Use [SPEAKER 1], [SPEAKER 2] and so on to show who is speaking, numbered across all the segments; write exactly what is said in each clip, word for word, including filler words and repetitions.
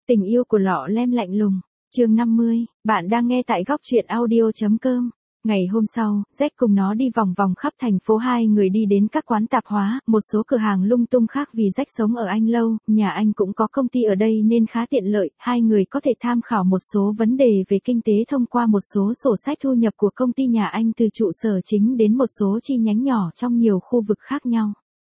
[SPEAKER 1] Tình yêu của lọ lem lạnh lùng. Chương năm mươi, bạn đang nghe tại góc truyện audio chấm com. Ngày hôm sau, Jack cùng nó đi vòng vòng khắp thành phố, hai người đi đến các quán tạp hóa, một số cửa hàng lung tung khác vì Jack sống ở Anh lâu, nhà anh cũng có công ty ở đây nên khá tiện lợi, hai người có thể tham khảo một số vấn đề về kinh tế thông qua một số sổ sách thu nhập của công ty nhà anh từ trụ sở chính đến một số chi nhánh nhỏ trong nhiều khu vực khác nhau.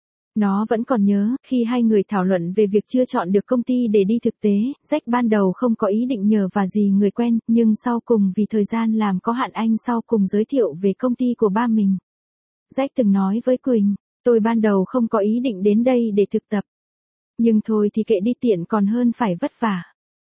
[SPEAKER 1] Nó vẫn còn nhớ, khi hai người thảo luận về việc chưa chọn được công ty để đi thực tế, Jack ban đầu không có ý định nhờ vả gì người quen, nhưng sau cùng vì thời gian làm có hạn anh sau cùng giới thiệu về công ty của ba mình. Jack từng nói với Quỳnh, tôi ban đầu không có ý định đến đây để thực tập. Nhưng thôi thì kệ đi, tiện còn hơn phải vất vả.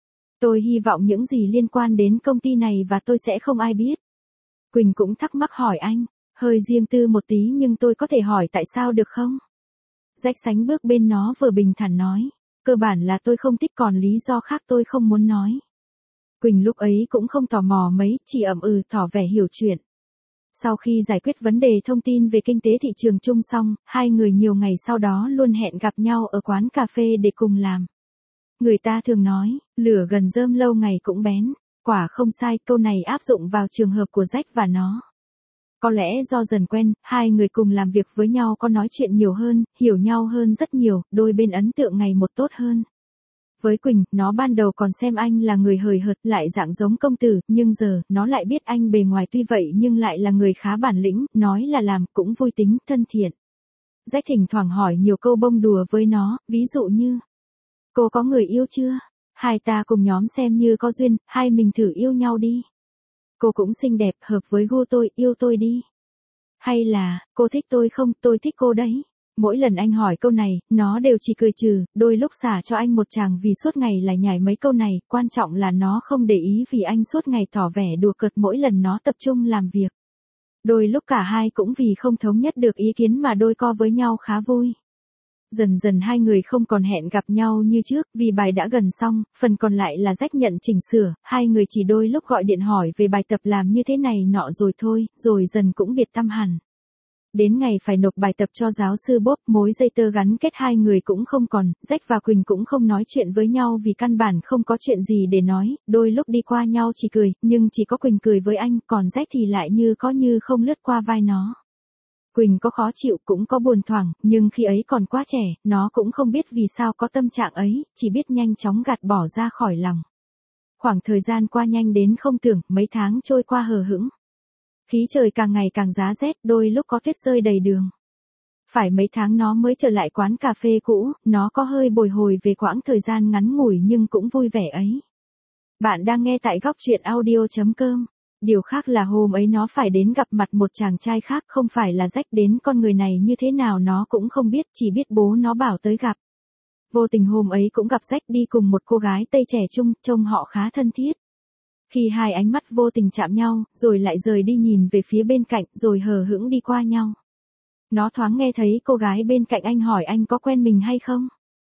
[SPEAKER 1] Tôi hy vọng những gì liên quan đến công ty này và tôi sẽ không ai biết. Quỳnh cũng thắc mắc hỏi anh, hơi riêng tư một tí nhưng tôi có thể hỏi tại sao được không? Jack sánh bước bên nó vừa bình thản nói, cơ bản là tôi không thích, còn lý do khác tôi không muốn nói. Quỳnh lúc ấy cũng không tò mò mấy, chỉ ậm ừ tỏ vẻ hiểu chuyện. Sau khi giải quyết vấn đề thông tin về kinh tế thị trường chung xong, hai người nhiều ngày sau đó luôn hẹn gặp nhau ở quán cà phê để cùng làm. Người ta thường nói, lửa gần rơm lâu ngày cũng bén, quả không sai, câu này áp dụng vào trường hợp của Jack và nó. Có lẽ do dần quen, hai người cùng làm việc với nhau có nói chuyện nhiều hơn, hiểu nhau hơn rất nhiều, đôi bên ấn tượng ngày một tốt hơn. Với Quỳnh, nó ban đầu còn xem anh là người hời hợt, lại dạng giống công tử, nhưng giờ, nó lại biết anh bề ngoài tuy vậy nhưng lại là người khá bản lĩnh, nói là làm, cũng vui tính, thân thiện. Jack thỉnh thoảng hỏi nhiều câu bông đùa với nó, ví dụ như, cô có người yêu chưa? Hai ta cùng nhóm xem như có duyên, hai mình thử yêu nhau đi. Cô cũng xinh đẹp, hợp với gu tôi, yêu tôi đi. Hay là, cô thích tôi không, tôi thích cô đấy. Mỗi lần anh hỏi câu này, nó đều chỉ cười trừ, đôi lúc xả cho anh một tràng vì suốt ngày lại nhảy mấy câu này, quan trọng là nó không để ý vì anh suốt ngày tỏ vẻ đùa cợt mỗi lần nó tập trung làm việc. Đôi lúc cả hai cũng vì không thống nhất được ý kiến mà đôi co với nhau khá vui. Dần dần hai người không còn hẹn gặp nhau như trước, vì bài đã gần xong, phần còn lại là Jack nhận chỉnh sửa, hai người chỉ đôi lúc gọi điện hỏi về bài tập làm như thế này nọ rồi thôi, rồi dần cũng biệt tâm hẳn. Đến ngày phải nộp bài tập cho giáo sư Bob, mối dây tơ gắn kết hai người cũng không còn, Jack và Quỳnh cũng không nói chuyện với nhau vì căn bản không có chuyện gì để nói, đôi lúc đi qua nhau chỉ cười, nhưng chỉ có Quỳnh cười với anh, còn Jack thì lại như có như không lướt qua vai nó. Quỳnh có khó chịu cũng có buồn thoảng, nhưng khi ấy còn quá trẻ, nó cũng không biết vì sao có tâm trạng ấy, chỉ biết nhanh chóng gạt bỏ ra khỏi lòng. Khoảng thời gian qua nhanh đến không tưởng, mấy tháng trôi qua hờ hững. Khí trời càng ngày càng giá rét, đôi lúc có tuyết rơi đầy đường. Phải mấy tháng nó mới trở lại quán cà phê cũ, nó có hơi bồi hồi về quãng thời gian ngắn ngủi nhưng cũng vui vẻ ấy. Bạn đang nghe tại góc truyện audio chấm com. Điều khác là hôm ấy nó phải đến gặp mặt một chàng trai khác, không phải là Jack, đến con người này như thế nào nó cũng không biết, chỉ biết bố nó bảo tới gặp. Vô tình hôm ấy cũng gặp Jack đi cùng một cô gái Tây trẻ trung, trông họ khá thân thiết. Khi hai ánh mắt vô tình chạm nhau, rồi lại rời đi nhìn về phía bên cạnh, rồi hờ hững đi qua nhau. Nó thoáng nghe thấy cô gái bên cạnh anh hỏi anh có quen mình hay không?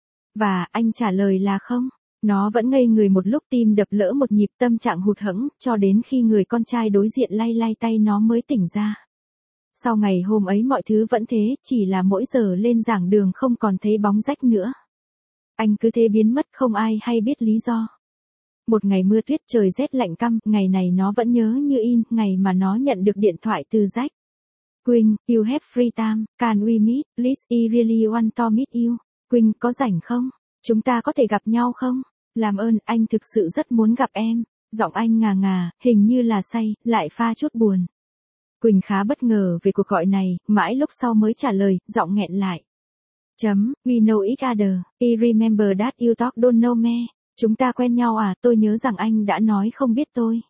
[SPEAKER 1] Và anh trả lời là không. Nó vẫn ngây người một lúc, tim đập lỡ một nhịp, tâm trạng hụt hẫng, cho đến khi người con trai đối diện lay lay tay nó mới tỉnh ra. Sau ngày hôm ấy mọi thứ vẫn thế, chỉ là mỗi giờ lên giảng đường không còn thấy bóng Jack nữa. Anh cứ thế biến mất, không ai hay biết lý do. Một ngày mưa tuyết, trời rét lạnh căm, ngày này nó vẫn nhớ như in, ngày mà nó nhận được điện thoại từ Jack. Quỳnh, you have free time, can we meet, please, I really want to meet you. Quỳnh, có rảnh không? Chúng ta có thể gặp nhau không? Làm ơn, anh thực sự rất muốn gặp em. Giọng anh ngà ngà, hình như là say, lại pha chút buồn. Quỳnh khá bất ngờ về cuộc gọi này, mãi lúc sau mới trả lời, giọng nghẹn lại. Chấm, we know each other, I remember that you talk don't know me. Chúng ta quen nhau à, tôi nhớ rằng anh đã nói không biết tôi.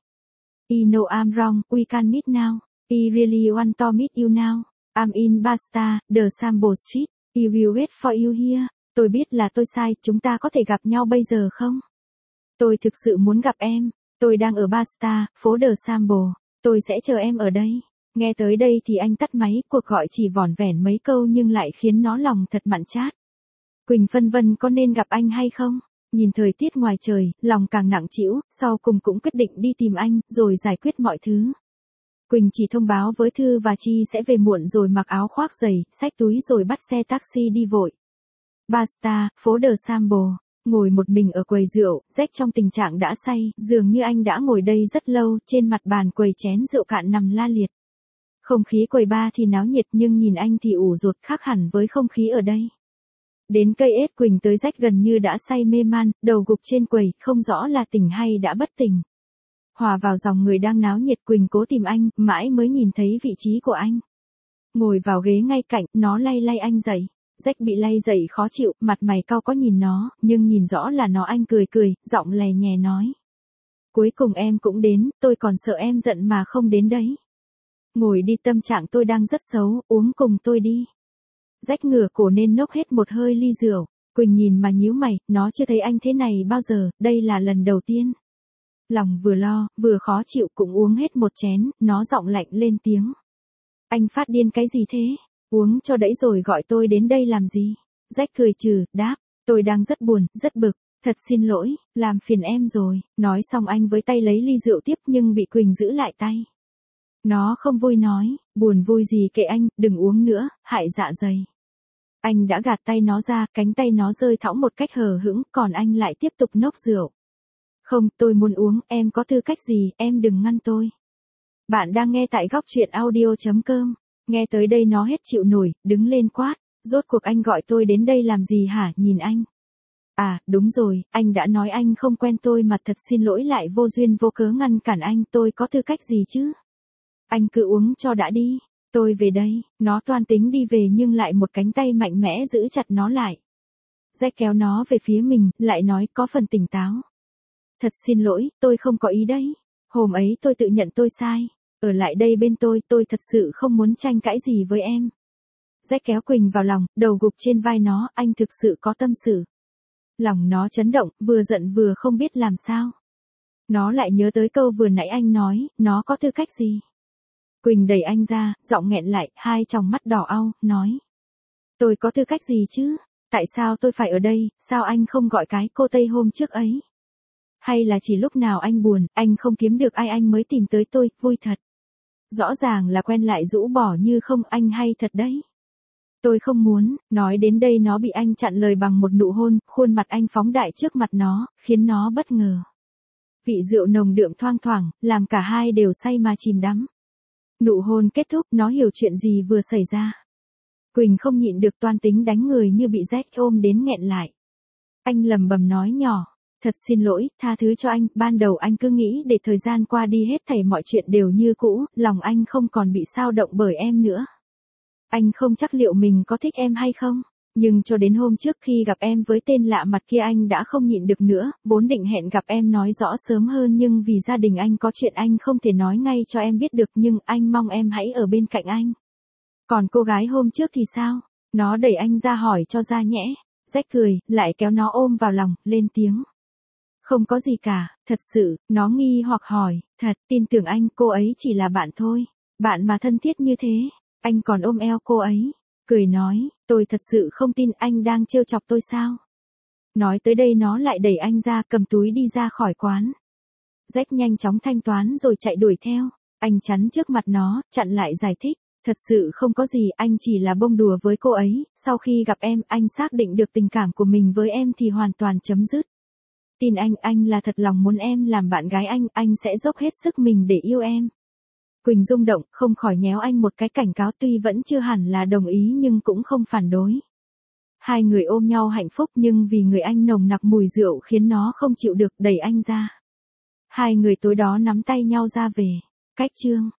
[SPEAKER 1] I know I'm wrong, we can meet now. I really want to meet you now. I'm in Basta, the Sambo Street. I will wait for you here. Tôi biết là tôi sai, chúng ta có thể gặp nhau bây giờ không? Tôi thực sự muốn gặp em. Tôi đang ở Basta, phố The Sambo. Tôi sẽ chờ em ở đây. Nghe tới đây thì anh tắt máy, cuộc gọi chỉ vỏn vẹn mấy câu nhưng lại khiến nó lòng thật mặn chát. Quỳnh phân vân có nên gặp anh hay không? Nhìn thời tiết ngoài trời, lòng càng nặng trĩu, sau cùng cũng quyết định đi tìm anh, rồi giải quyết mọi thứ. Quỳnh chỉ thông báo với Thư và Chi sẽ về muộn rồi mặc áo khoác dày, xách túi rồi bắt xe taxi đi vội. Basta, phố The Sambo. Ngồi một mình ở quầy rượu, Jack trong tình trạng đã say, dường như anh đã ngồi đây rất lâu, trên mặt bàn quầy chén rượu cạn nằm la liệt. Không khí quầy bar thì náo nhiệt nhưng nhìn anh thì ủ rột, khác hẳn với không khí ở đây. Đến cây ết Quỳnh tới Jack gần như đã say mê man, đầu gục trên quầy, không rõ là tỉnh hay đã bất tỉnh. Hòa vào dòng người đang náo nhiệt, Quỳnh cố tìm anh, mãi mới nhìn thấy vị trí của anh. Ngồi vào ghế ngay cạnh, nó lay lay anh dậy. Jack bị lay dậy khó chịu, mặt mày cau có nhìn nó, nhưng nhìn rõ là nó. Anh cười cười, giọng lè nhè nói. Cuối cùng em cũng đến, tôi còn sợ em giận mà không đến đấy. Ngồi đi, tâm trạng tôi đang rất xấu, uống cùng tôi đi. Jack ngửa cổ nên nốc hết một hơi ly rượu. Quỳnh nhìn mà nhíu mày, nó chưa thấy anh thế này bao giờ, đây là lần đầu tiên. Lòng vừa lo, vừa khó chịu, cũng uống hết một chén, nó giọng lạnh lên tiếng. Anh phát điên cái gì thế? Uống cho đẫy rồi gọi tôi đến đây làm gì? Jack cười trừ, đáp, tôi đang rất buồn, rất bực, thật xin lỗi, làm phiền em rồi. Nói xong anh với tay lấy ly rượu tiếp nhưng bị Quỳnh giữ lại tay. Nó không vui nói, buồn vui gì kệ anh, đừng uống nữa, hại dạ dày. Anh đã gạt tay nó ra, cánh tay nó rơi thõng một cách hờ hững, còn anh lại tiếp tục nốc rượu. Không, tôi muốn uống, em có tư cách gì, em đừng ngăn tôi. Bạn đang nghe tại góc truyện audio chấm com. Nghe tới đây nó hết chịu nổi, đứng lên quát. Rốt cuộc anh gọi tôi đến đây làm gì hả, nhìn anh. À, đúng rồi, anh đã nói anh không quen tôi mà, thật xin lỗi lại vô duyên vô cớ ngăn cản anh, tôi có tư cách gì chứ? Anh cứ uống cho đã đi, tôi về đây. Nó toan tính đi về nhưng lại một cánh tay mạnh mẽ giữ chặt nó lại. Jack kéo nó về phía mình, lại nói có phần tỉnh táo. Thật xin lỗi, tôi không có ý đấy. Hôm ấy tôi tự nhận tôi sai. Ở lại đây bên tôi, tôi thật sự không muốn tranh cãi gì với em. Jack kéo Quỳnh vào lòng, đầu gục trên vai nó, anh thực sự có tâm sự. Lòng nó chấn động, vừa giận vừa không biết làm sao. Nó lại nhớ tới câu vừa nãy anh nói, nó có tư cách gì? Quỳnh đẩy anh ra, giọng nghẹn lại, hai tròng mắt đỏ au, nói. Tôi có tư cách gì chứ? Tại sao tôi phải ở đây, sao anh không gọi cái cô Tây hôm trước ấy? Hay là chỉ lúc nào anh buồn, anh không kiếm được ai anh mới tìm tới tôi, vui thật. Rõ ràng là quen lại rũ bỏ như không, anh hay thật đấy. Tôi không muốn, nói đến đây nó bị anh chặn lời bằng một nụ hôn, khuôn mặt anh phóng đại trước mặt nó, khiến nó bất ngờ. Vị rượu nồng đượm thoang thoảng, làm cả hai đều say mà chìm đắm. Nụ hôn kết thúc, nó hiểu chuyện gì vừa xảy ra. Quỳnh không nhịn được toan tính đánh người như bị Jack ôm đến nghẹn lại. Anh lầm bầm nói nhỏ. Thật xin lỗi, tha thứ cho anh, ban đầu anh cứ nghĩ để thời gian qua đi hết thảy mọi chuyện đều như cũ, lòng anh không còn bị xao động bởi em nữa. Anh không chắc liệu mình có thích em hay không, nhưng cho đến hôm trước khi gặp em với tên lạ mặt kia anh đã không nhịn được nữa, vốn định hẹn gặp em nói rõ sớm hơn nhưng vì gia đình anh có chuyện anh không thể nói ngay cho em biết được, nhưng anh mong em hãy ở bên cạnh anh. Còn cô gái hôm trước thì sao? Nó đẩy anh ra hỏi cho ra nhẽ. Jack cười, lại kéo nó ôm vào lòng, lên tiếng. Không có gì cả, thật sự, nó nghi hoặc hỏi, thật, tin tưởng anh, cô ấy chỉ là bạn thôi. Bạn mà thân thiết như thế, anh còn ôm eo cô ấy. Cười nói, tôi thật sự không tin, anh đang trêu chọc tôi sao? Nói tới đây nó lại đẩy anh ra, cầm túi đi ra khỏi quán. Jack nhanh chóng thanh toán rồi chạy đuổi theo. Anh chắn trước mặt nó, chặn lại giải thích. Thật sự không có gì, anh chỉ là bông đùa với cô ấy. Sau khi gặp em, anh xác định được tình cảm của mình với em thì hoàn toàn chấm dứt. Tin anh, anh là thật lòng muốn em làm bạn gái anh, anh sẽ dốc hết sức mình để yêu em. Quỳnh rung động, không khỏi nhéo anh một cái cảnh cáo, tuy vẫn chưa hẳn là đồng ý nhưng cũng không phản đối. Hai người ôm nhau hạnh phúc nhưng vì người anh nồng nặc mùi rượu khiến nó không chịu được, đẩy anh ra. Hai người tối đó nắm tay nhau ra về. Cách chương